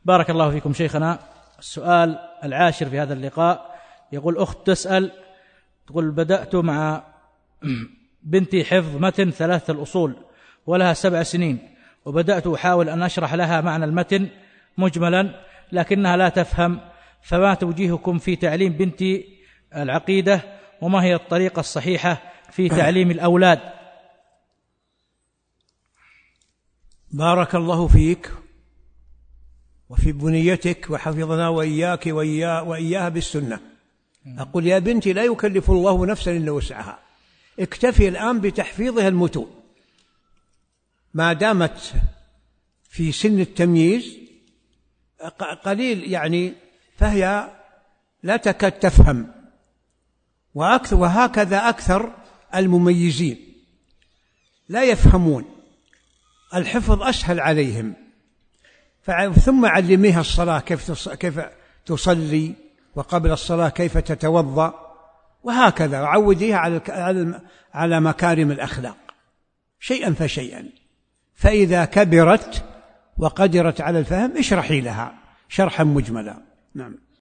بارك الله فيكم شيخنا. السؤال العاشر في هذا اللقاء، يقول أخت تسأل، تقول بدأت مع بنتي حفظ متن 3 الأصول ولها 7 سنين، وبدأت أحاول أن أشرح لها معنى المتن مجملا لكنها لا تفهم، فما توجيهكم في تعليم بنتي العقيدة، وما هي الطريقة الصحيحة في تعليم الأولاد؟ بارك الله فيك وفي بنيتك، وحفظنا وإياك وإياها بالسنة. أقول يا بنتي لا يكلف الله نفسا إلا وسعها، اكتفي الآن بتحفيظها المتون ما دامت في سن التمييز قليل يعني، فهي لا تكاد تفهم، وهكذا أكثر المميزين لا يفهمون، الحفظ أسهل عليهم. ثم علميها الصلاة كيف تصلي، وقبل الصلاة كيف تتوضأ، وهكذا عوديها على مكارم الأخلاق شيئا فشيئا، فإذا كبرت وقدرت على الفهم اشرحي لها شرحا مجملا. نعم.